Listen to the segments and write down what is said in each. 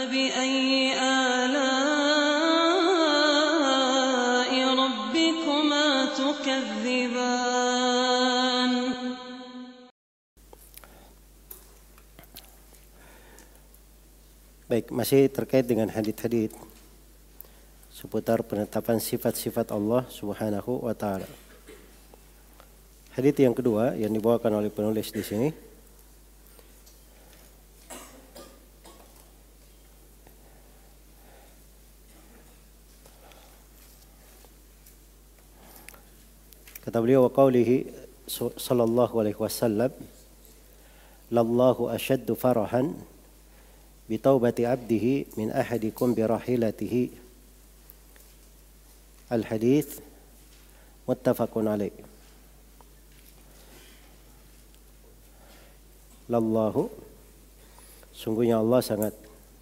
فبأي آلاء ربكما تكذبان. Baik, masih terkait dengan hadits-hadits seputar penetapan sifat-sifat Allah Subhanahu wa taala. Hadits yang kedua yang dibawakan oleh penulis di sini kata beliau, wa qaulihi sallallahu alaihi wasallam, lallahu ashaddu farahan bi taubati abdihi min ahadikum bi rahilatihi. Al hadits muttafaqun alaih. Lallahu, sungguhnya Allah sangat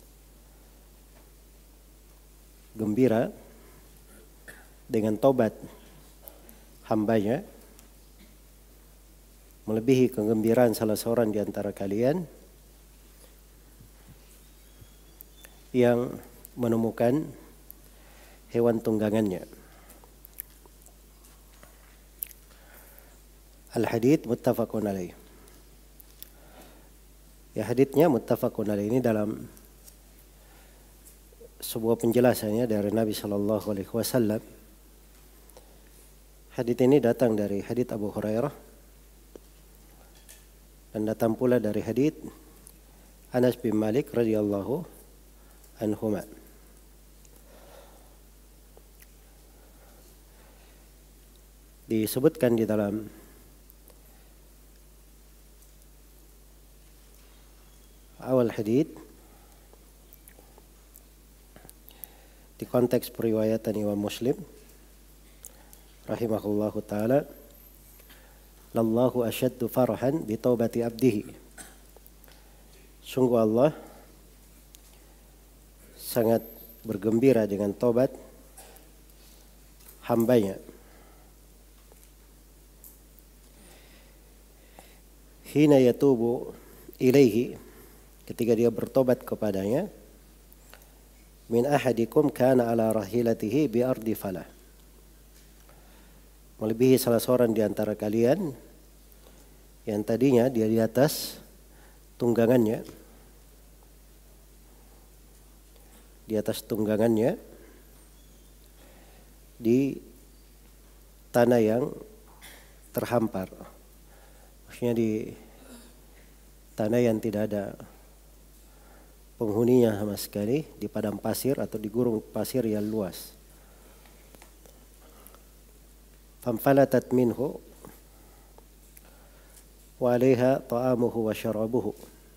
gembira dengan taubat hambanya, melebihi kegembiraan salah seorang di antara kalian yang menemukan hewan tunggangannya. Al-hadits muttafaqun alaih. Ya, haditsnya muttafaqun alaih ini dalam sebuah penjelasannya dari Nabi sallallahu alaihi wasallam. Hadits ini datang dari hadits Abu Hurairah dan datang pula dari hadits Anas bin Malik radhiyallahu anhuma. Disebutkan di dalam awal hadits di konteks periwayatan Imam Muslim rahimahullahu taala, lallahu asyaddu farahan bi taubati abdihi. Sungguh Allah sangat bergembira dengan taubat hambanya. Hina yatubu ilaihi, ketika dia bertobat kepadanya, min ahadikum kana ala rahilatihi bi ardi falah, melebihi salah seorang di antara kalian yang tadinya dia di atas tunggangannya, di tanah yang terhampar, maksudnya di tanah yang tidak ada penghuninya sama sekali, di padang pasir atau di gurun pasir yang luas. Famfalatat minhu wa 'alaiha ta'amuhu wa syarabuhu.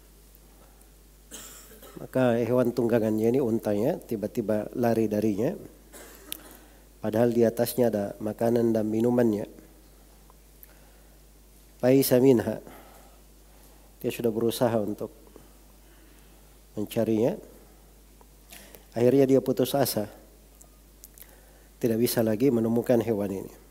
Maka hewan tunggangannya ini, untanya, tiba-tiba lari darinya, padahal di atasnya ada makanan dan minumannya. Faisa minha, dia sudah berusaha untuk mencarinya. Akhirnya dia putus asa, tidak bisa lagi menemukan hewan ini.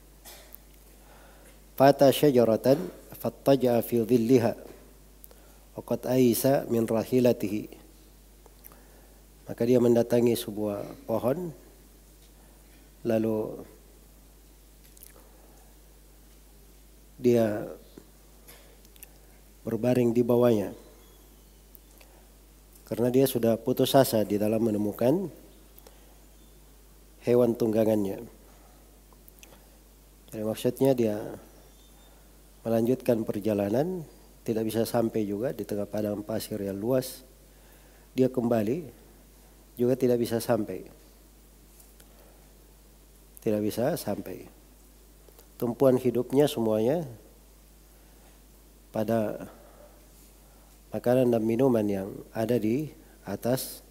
Fata syajaratan fattaja'a fi dhilliha wa qad aisa min rahilatihi. Maka dia mendatangi sebuah pohon, lalu dia berbaring di bawahnya karena dia sudah putus asa di dalam menemukan hewan tunggangannya. Jadi maksudnya dia melanjutkan perjalanan, tidak bisa sampai juga di tengah padang pasir yang luas. Dia kembali, juga tidak bisa sampai. Tidak bisa sampai. Tumpuan hidupnya semuanya pada makanan dan minuman yang ada di atas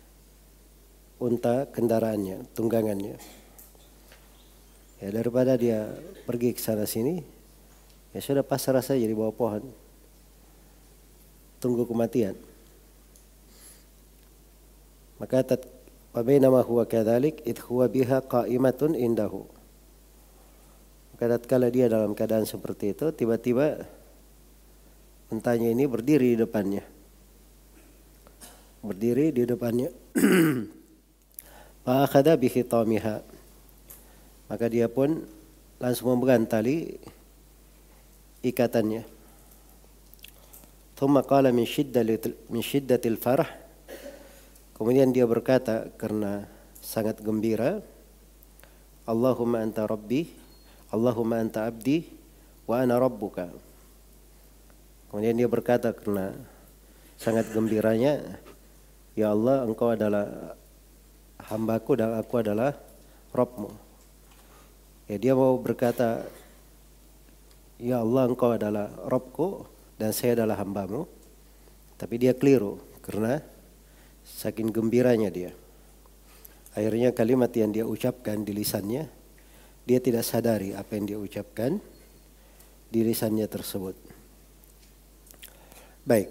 unta kendaraannya, tunggangannya. Ya, daripada dia pergi ke sana sini, ya sudah pasrah saja di bawah pohon, tunggu kematian. Maka fabainama huwa kadzalik id huwa biha qa'imatun indahu. Maka tatkala dia dalam keadaan seperti itu, tiba-tiba untanya ini berdiri di depannya, berdiri di depannya. Fa akhadha bi khitamiha, maka dia pun langsung memegang tali ikatannya. Thumma qala min shiddatil farah, kemudian dia berkata karena sangat gembira, Allahumma anta rabbi, Allahumma anta abdi, wa ana rabbuka. Kemudian dia berkata karena sangat gembiranya, ya Allah, engkau adalah hambaku dan aku adalah Rabbmu. Ya, dia mau berkata, ya Allah, engkau adalah Rabbku dan saya adalah hambamu. Tapi dia keliru karena saking gembiranya dia. Akhirnya kalimat yang dia ucapkan di lisannya, dia tidak sadari apa yang dia ucapkan di lisannya tersebut. Baik.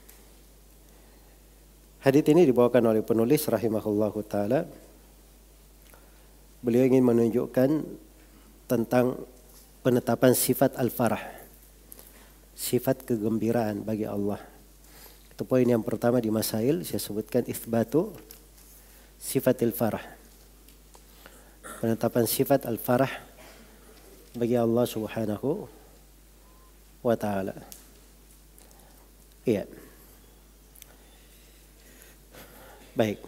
Hadits ini dibawakan oleh penulis rahimahullahu taala. Beliau ingin menunjukkan tentang penetapan sifat al-farah, sifat kegembiraan bagi Allah. Itu poin yang pertama di masail, saya sebutkan itsbatu sifatil farah, penetapan sifat al-farah bagi Allah subhanahu wa ta'ala. Iya. Baik.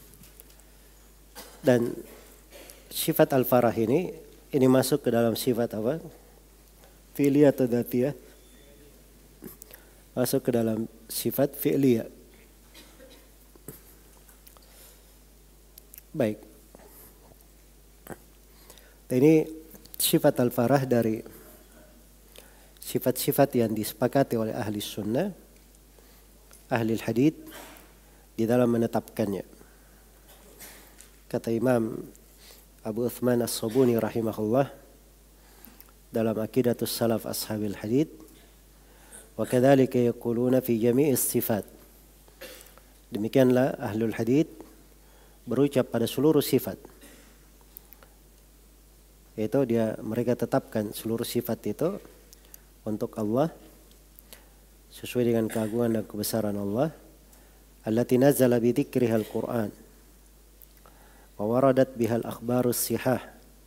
Dan sifat al-farah ini masuk ke dalam sifat apa? Fi'liyah atau dzatiyah? Masuk ke dalam sifat fi'liyah. Baik. Ini sifat al-farah dari sifat-sifat yang disepakati oleh ahli sunnah, ahli hadits di dalam menetapkannya. Kata Imam Abu Uthman As-Sabuni rahimahullah dalam Aqidatus Salaf Ashabil Hadits, wa kadzalika yaquluna fi jami'is sifat. Demikianlah ahlul hadits berucap pada seluruh sifat. Yaitu mereka tetapkan seluruh sifat itu untuk Allah sesuai dengan keagungan dan kebesaran Allah. Allati nazala bi dzikrihal Qur'an wa waradat bihal akhbarus sihah.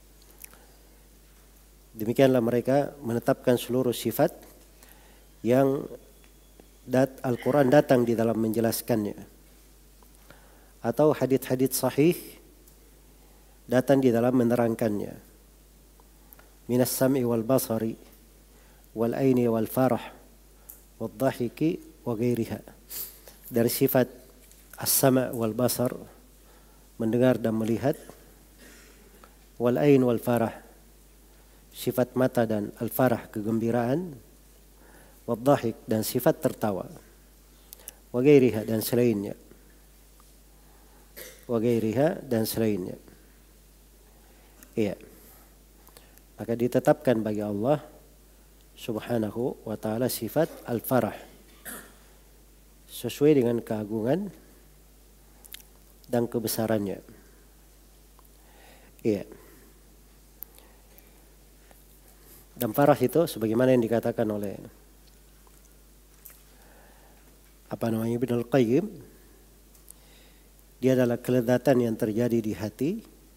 Demikianlah mereka menetapkan seluruh sifat yang Al-Quran datang di dalam menjelaskannya, atau hadits-hadits sahih datang di dalam menerangkannya. Minas sam'i wal basari wal aini wal farah wal dhahiki wa ghairiha. Dari sifat as-sama' wal basar, mendengar dan melihat, wal ain wal farah, sifat mata dan al-farah, kegembiraan, wal dhahik, dan sifat tertawa, wa ghairiha, dan selainnya, wa ghairiha, dan selainnya. Iya. Maka ditetapkan bagi Allah subhanahu wa ta'ala sifat al-farah sesuai dengan keagungan dan kebesarannya. Iya. Dan farah itu sebagaimana yang dikatakan oleh Ibnu Al-Qayyim, dia adalah kelezatan yang terjadi di hati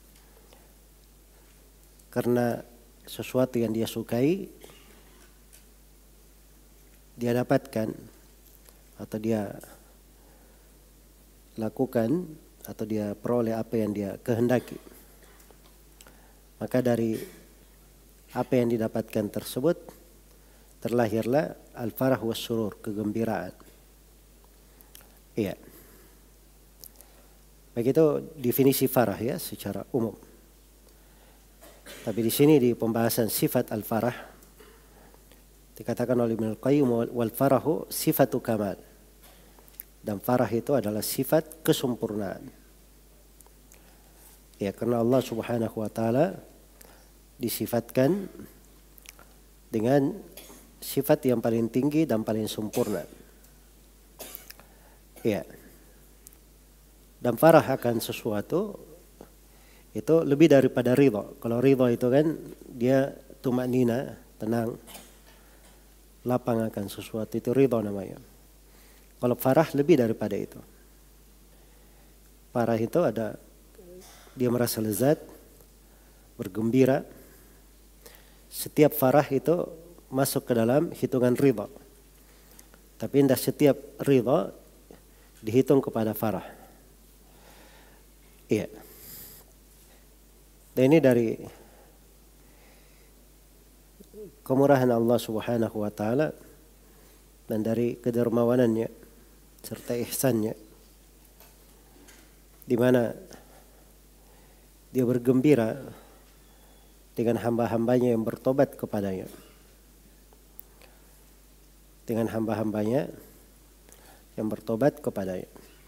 karena sesuatu yang dia sukai dia dapatkan atau dia lakukan atau dia peroleh apa yang dia kehendaki. Maka dari apa yang didapatkan tersebut terlahirlah al-farah was surur, kegembiraan. Iya. Begitu definisi farah ya secara umum. Tapi di sini di pembahasan sifat al-farah dikatakan oleh Ibnu Al-Qayyim, wal farahu sifatu kamal. Dan farah itu adalah sifat kesempurnaan. Ya, karena Allah Subhanahu wa taala disifatkan dengan sifat yang paling tinggi dan paling sempurna. Ya. Dan farah akan sesuatu itu lebih daripada ridha. Kalau ridha itu kan dia tumanina, tenang, lapang akan sesuatu, itu ridha namanya. Kalau farah lebih daripada itu. Farah itu ada, dia merasa lezat, bergembira. Setiap farah itu masuk ke dalam hitungan ridha. Tapi tidak setiap ridha dihitung kepada farah. Iya. Dan ini dari kemurahan Allah Subhanahu wa taala dan dari kedermawanannya serta ihsannya, di mana dia bergembira dengan hamba-hambanya yang bertobat kepadanya. Dengan hamba-hambanya yang bertobat kepadanya.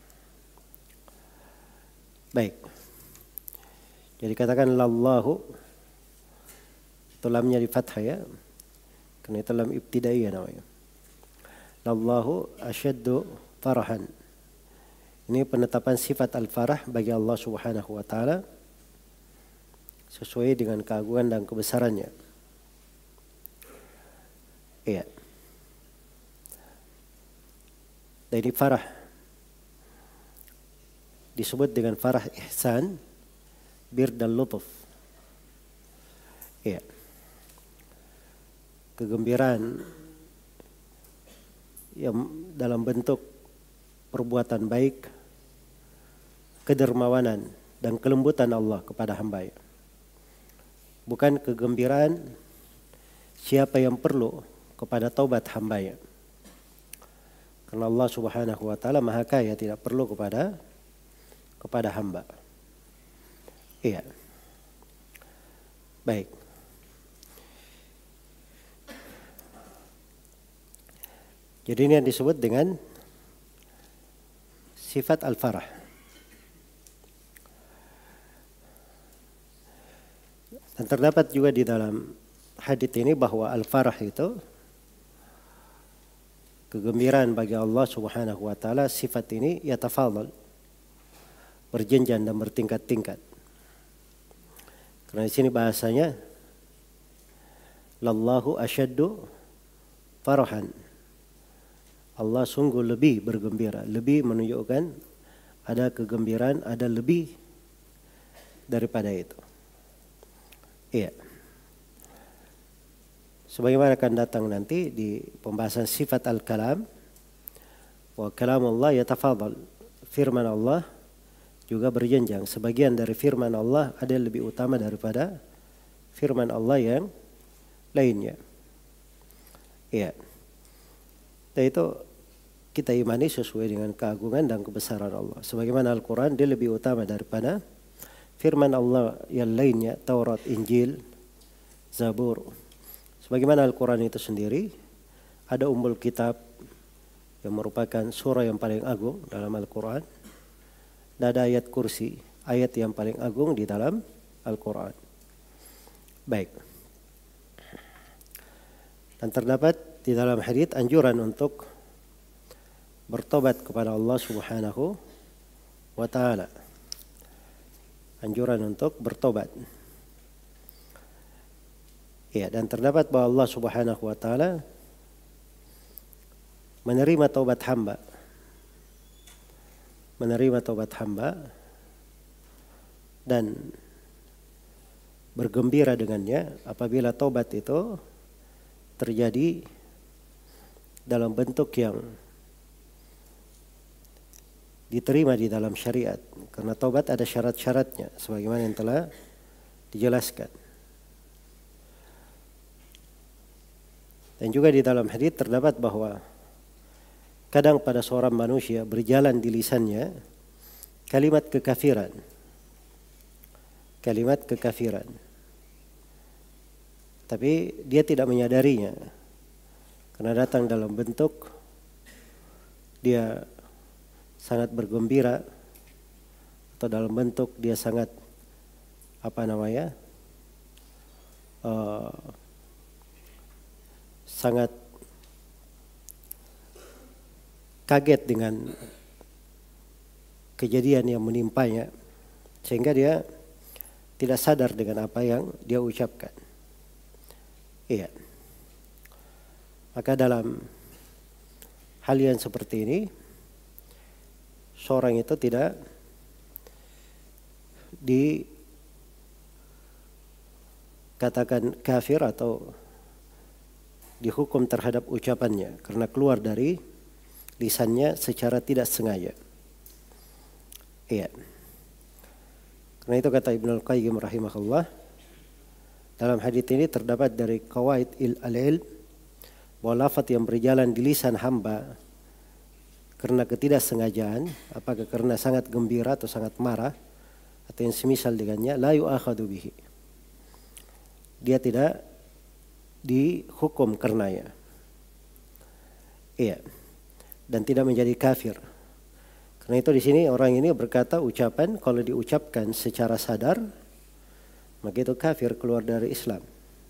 Baik. Jadi katakan lallahu, itu lamnya di fathah ya. Karena itu lam ibtidaiyah namanya. Lallahu asyaddu farahan. Ini penetapan sifat al-farah bagi Allah Subhanahu wa taala sesuai dengan keagungan dan kebesarannya. Iya. Dan ini farah disebut dengan farah ihsan, bir dan lutuf. Iya. Kegembiraan yang dalam bentuk perbuatan baik, kedermawanan dan kelembutan Allah kepada hamba-Nya. Bukan kegembiraan siapa yang perlu kepada taubat hamba-Nya. Karena Allah Subhanahu wa taala Maha Kaya, tidak perlu kepada hamba. Iya. Baik. Jadi ini yang disebut dengan sifat al-farah. Dan terdapat juga di dalam hadits ini bahwa al-farah itu kegembiraan bagi Allah Subhanahu wa taala, sifat ini yatafadhal, berjenjang dan bertingkat-tingkat. Karena di sini bahasanya lallahu asyaddu farahan. Allah sungguh lebih bergembira, lebih menunjukkan ada kegembiraan, ada lebih daripada itu. Iya. Sebagaimana akan datang nanti di pembahasan sifat al-kalam, wa kalam Allah yatafadhal, firman Allah juga berjenjang. Sebagian dari firman Allah ada yang lebih utama daripada firman Allah yang lainnya. Iya. Dan itu kita imani sesuai dengan keagungan dan kebesaran Allah. Sebagaimana Al-Quran dia lebih utama daripada firman Allah yang lainnya, Taurat, Injil, Zabur. Sebagaimana Al-Quran itu sendiri ada ummul kitab yang merupakan surah yang paling agung dalam Al-Quran. Dan ada ayat kursi, ayat yang paling agung di dalam Al-Quran. Baik. Dan terdapat di dalam hadits anjuran untuk bertobat kepada Allah Subhanahu wa taala. Anjuran untuk bertobat. Ya, dan terdapat bahwa Allah Subhanahu wa taala menerima taubat hamba. Menerima taubat hamba dan bergembira dengannya apabila taubat itu terjadi dalam bentuk yang diterima di dalam syariat. Karena taubat ada syarat-syaratnya sebagaimana yang telah dijelaskan. Dan juga di dalam hadits terdapat bahwa kadang pada seorang manusia berjalan di lisannya kalimat kekafiran. Kalimat kekafiran. Tapi dia tidak menyadarinya. Karena datang dalam bentuk dia sangat bergembira atau dalam bentuk dia sangat sangat kaget dengan kejadian yang menimpanya sehingga dia tidak sadar dengan apa yang dia ucapkan. Iya. Maka dalam hal yang seperti ini seorang itu tidak dikatakan kafir atau dihukum terhadap ucapannya karena keluar dari lisannya secara tidak sengaja. Iya. Karena itu kata Ibnu Al-Qayyim rahimahullah, dalam hadits ini terdapat dari qawaid al-ilm bahwa lafaz yang berjalan di lisan hamba karena ketidaksengajaan, apakah karena sangat gembira atau sangat marah atau yang semisal dengannya, la yu'akhadu bihi. Dia tidak dihukum karenanya. Iya. Dan tidak menjadi kafir. Karena itu di sini orang ini berkata ucapan kalau diucapkan secara sadar maka itu kafir, keluar dari Islam.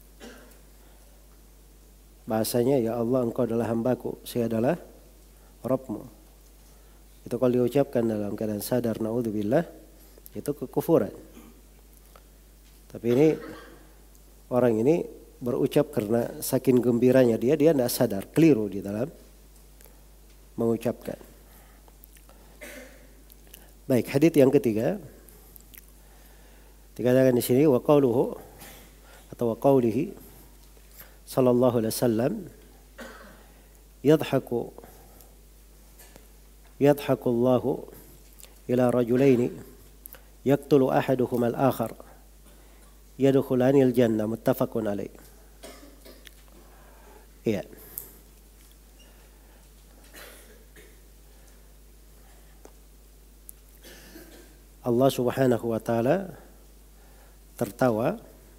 Bahasanya, ya Allah engkau adalah hambaku, saya adalah Rabbmu. Itu kalau diucapkan dalam keadaan sadar, naudzubillah, itu kekufuran. Tapi ini orang ini berucap karena saking gembiranya dia tidak sadar, keliru di dalam mengucapkan. Baik, hadits yang ketiga dikatakan di sini wa qauluhu atau wa qaulihi sallallahu alaihi wasallam yadhaku Allahu ila rajulaini yaqtulu ahaduhuma al-akhar yadkhulani al-jannah, muttafaqun alaih. Iya. Allah Subhanahu wa taala tertawa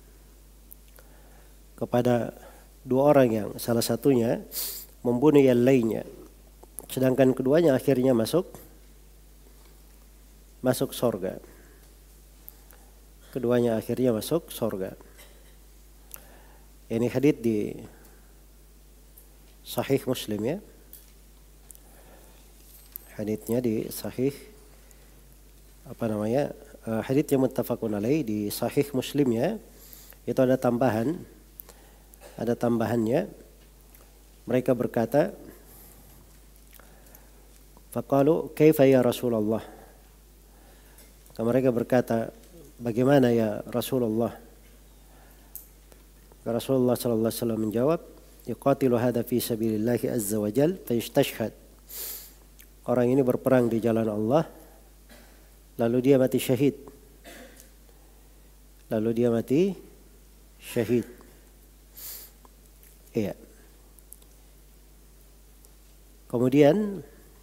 kepada dua orang yang salah satunya membunuh yang lainnya, sedangkan keduanya akhirnya masuk surga. Keduanya akhirnya masuk surga. Ini hadits di Sahih Muslim ya. Haditsnya di Sahih hadits yang muttafaqun alaih di Sahih Muslim ya. Itu ada tambahannya. Mereka berkata, faqalu kaifa ya Rasulullah. Mereka berkata, bagaimana ya Rasulullah? Rasulullah sallallahu alaihi wasallam menjawab, yuqatilu hadza fi sabilillah azza wa jalla fa yastashhad. Orang ini berperang di jalan Allah lalu dia mati syahid. Iya. Kemudian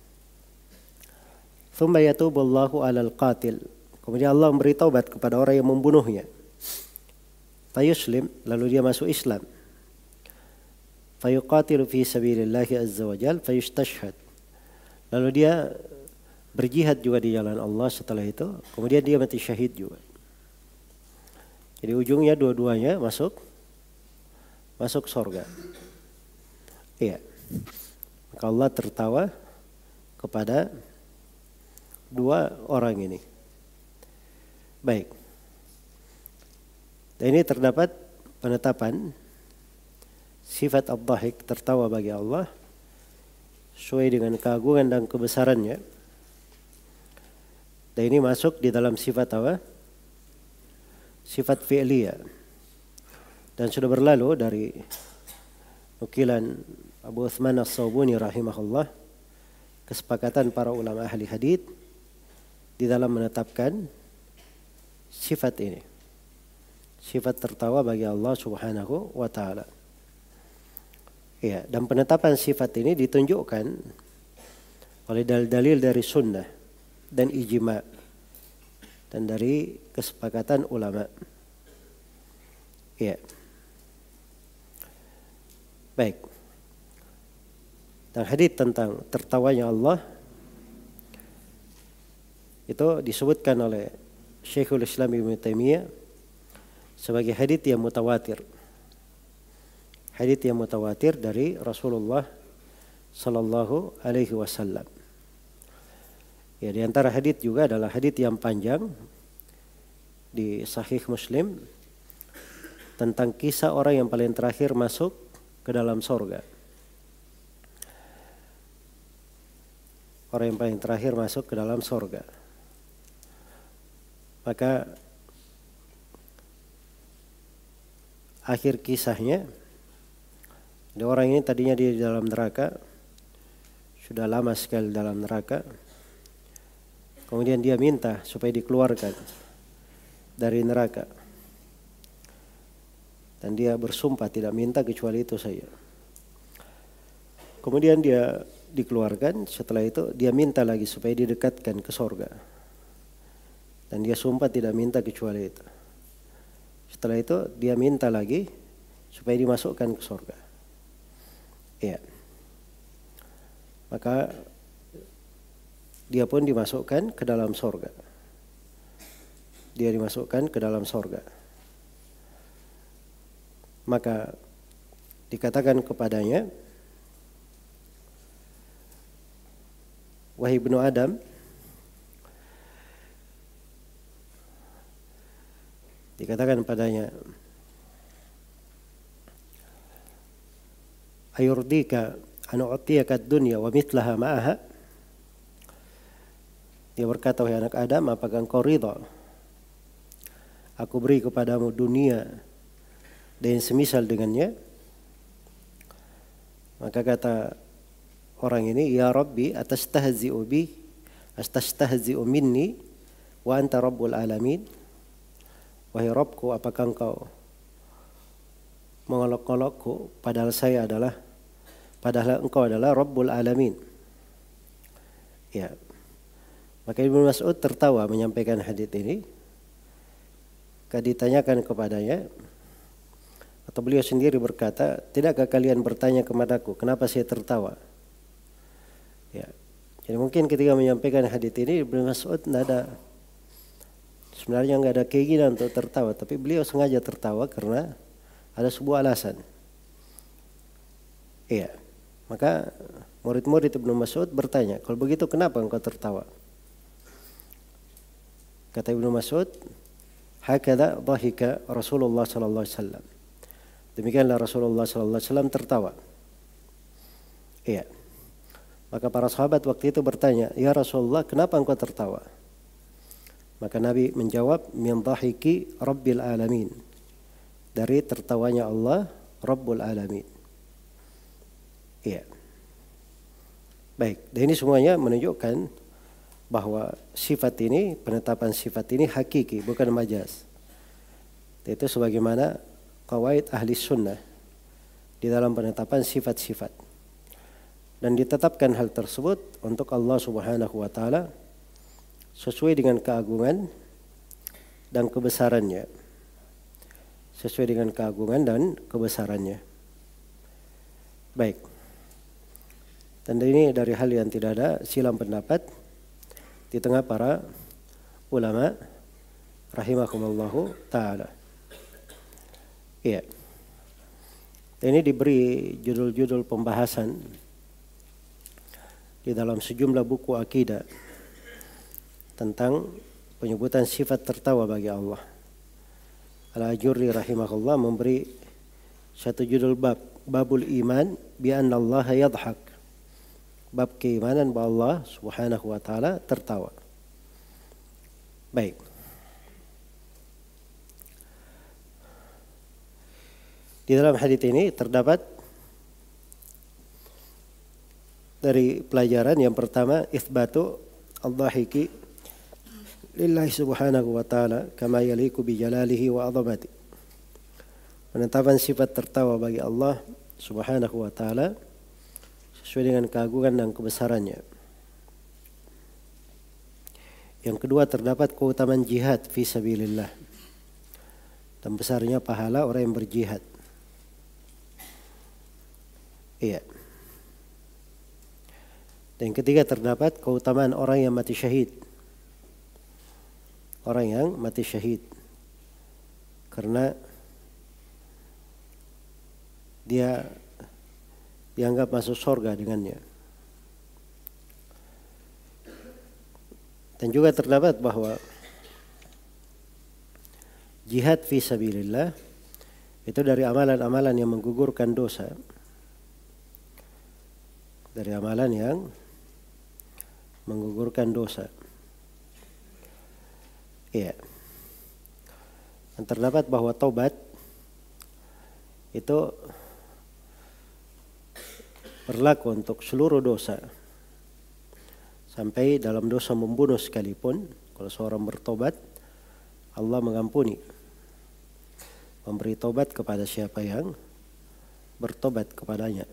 thumma yatubullahu 'alal qatil. Kemudian Allah memberi taubat kepada orang yang membunuhnya. Fayuslim, lalu dia masuk Islam. Fayuqatilu fi sabilillah azza wa jalla fayustashhad. Lalu dia berjihad juga di jalan Allah setelah itu, kemudian dia mati syahid juga. Jadi ujungnya dua-duanya masuk surga. Iya. Maka Allah tertawa kepada dua orang ini. Baik. Dan ini terdapat penetapan sifat ad-dhahik, tertawa bagi Allah sesuai dengan keagungan dan kebesarannya. Dan ini masuk di dalam sifat apa? Sifat fi'liyah. Dan sudah berlalu dari nukilan Abu Uthman As-Sawbuni rahimahullah, kesepakatan para ulama ahli hadits di dalam menetapkan sifat ini. Sifat tertawa bagi Allah Subhanahu wa taala. Ya, dan penetapan sifat ini ditunjukkan oleh dalil-dalil dari sunnah dan ijma' dan dari kesepakatan ulama. Ya. Baik. Dan hadits tentang tertawanya Allah itu disebutkan oleh Syekhul Islam Ibnu Taimiyah sebagai hadits yang mutawatir. Hadits yang mutawatir dari Rasulullah sallallahu alaihi wasallam. Ya, di antara hadits juga adalah hadits yang panjang di Sahih Muslim tentang kisah orang yang paling terakhir masuk ke dalam surga. Orang yang paling terakhir masuk ke dalam surga. Maka akhir kisahnya, ada orang ini tadinya dia di dalam neraka, sudah lama sekali dalam neraka. Kemudian dia minta supaya dikeluarkan dari neraka. Dan dia bersumpah tidak minta kecuali itu saja. Kemudian dia dikeluarkan, setelah itu dia minta lagi supaya didekatkan ke surga. Dan dia sumpah tidak minta kecuali itu. Setelah itu dia minta lagi supaya dimasukkan ke surga. Iya. Maka dia pun dimasukkan ke dalam surga. Dia dimasukkan ke dalam surga. Maka dikatakan kepadanya, wahai ibnu Adam, dikatakan padanya, ayurdika an u'tiyaka ad-dunya wa mithlaha ma'aha. Dia berkata, wahai anak Adam, apakah engkau ridha aku beri kepadamu dunia dan semisal dengannya? Maka kata orang ini, ya Rabbi, atastahzi'u bi, astastahzi'u minni wa anta rabbul alamin. Wahai Rabbku, apakah engkau mengolok-olokku padahal engkau adalah Rabbul Alamin. Ya. Maka Ibnu Mas'ud tertawa menyampaikan hadits ini. Ketika ditanyakan kepadanya, atau beliau sendiri berkata, tidakkah kalian bertanya kepadaku kenapa saya tertawa? Ya. Jadi mungkin ketika menyampaikan hadits ini Ibnu Mas'ud sebenarnya nggak ada keinginan untuk tertawa, tapi beliau sengaja tertawa karena ada sebuah alasan. Iya. Maka murid-murid Ibnu Mas'ud bertanya, kalau begitu kenapa engkau tertawa? Kata Ibnu Mas'ud, hakadha dhahika Rasulullah sallallahu alaihi wasallam. Demikianlah Rasulullah sallallahu alaihi wasallam tertawa. Iya. Maka para sahabat waktu itu bertanya, ya Rasulullah, kenapa engkau tertawa? Maka Nabi menjawab, min dhahiki Rabbil Alamin. Dari tertawanya Allah Rabbul Alamin. Iya. Baik, dan ini semuanya menunjukkan bahwa sifat ini, penetapan sifat ini hakiki, bukan majaz. Itu sebagaimana qawaid ahli sunnah di dalam penetapan sifat-sifat. Dan ditetapkan hal tersebut untuk Allah Subhanahu wa taala sesuai dengan keagungan dan kebesarannya. Sesuai dengan keagungan dan kebesarannya. Baik. Dan ini dari hal yang tidak ada silang pendapat di tengah para ulama rahimakumullahu ta'ala. Iya. Ini diberi judul-judul pembahasan di dalam sejumlah buku akidah tentang penyebutan sifat tertawa bagi Allah. Al-Ajurri rahimahullah memberi satu judul babul iman bi anna Allah yadhak. Bab keimanan bahwa Allah Subhanahu wa taala tertawa. Baik. Di dalam hadits ini terdapat dari pelajaran yang pertama, itsbatu al-dhahiki lillahi subhanahu wa ta'ala kama yaliku bi jalalihi wa azamati. Penetapan sifat tertawa bagi Allah Subhanahu wa ta'ala sesuai dengan keagungan dan kebesarannya. Yang kedua, terdapat keutamaan jihad fi sabilillah dan besarnya pahala orang yang berjihad. Iya. Dan yang ketiga, terdapat keutamaan orang yang mati syahid. Orang yang mati syahid karena dia dianggap masuk surga dengannya. Dan juga terdapat bahwa jihad fi sabilillah itu dari amalan-amalan yang menggugurkan dosa. Dari amalan yang menggugurkan dosa. Iya. Dan terdapat bahwa taubat itu berlaku untuk seluruh dosa. Sampai dalam dosa membunuh sekalipun, kalau seorang bertobat, Allah mengampuni. Memberi tobat kepada siapa yang bertobat kepadanya.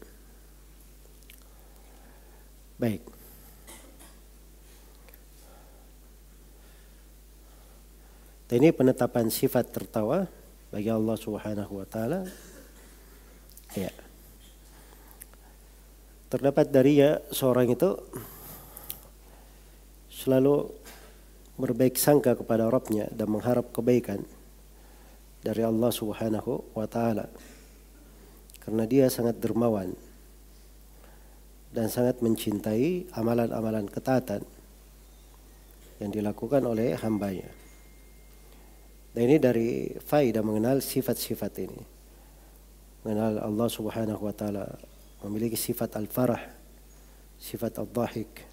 Baik. Ini penetapan sifat tertawa bagi Allah Subhanahu wa taala. Ya. Terdapat darinya seorang itu selalu berbaik sangka kepada Rabbnya dan mengharap kebaikan dari Allah Subhanahu wa taala. Karena dia sangat dermawan dan sangat mencintai amalan-amalan ketaatan yang dilakukan oleh hambanya. Dan ini dari faedah mengenal sifat-sifat ini. Mengenal Allah Subhanahu wa taala memiliki sifat al-farah, sifat al-dhahik,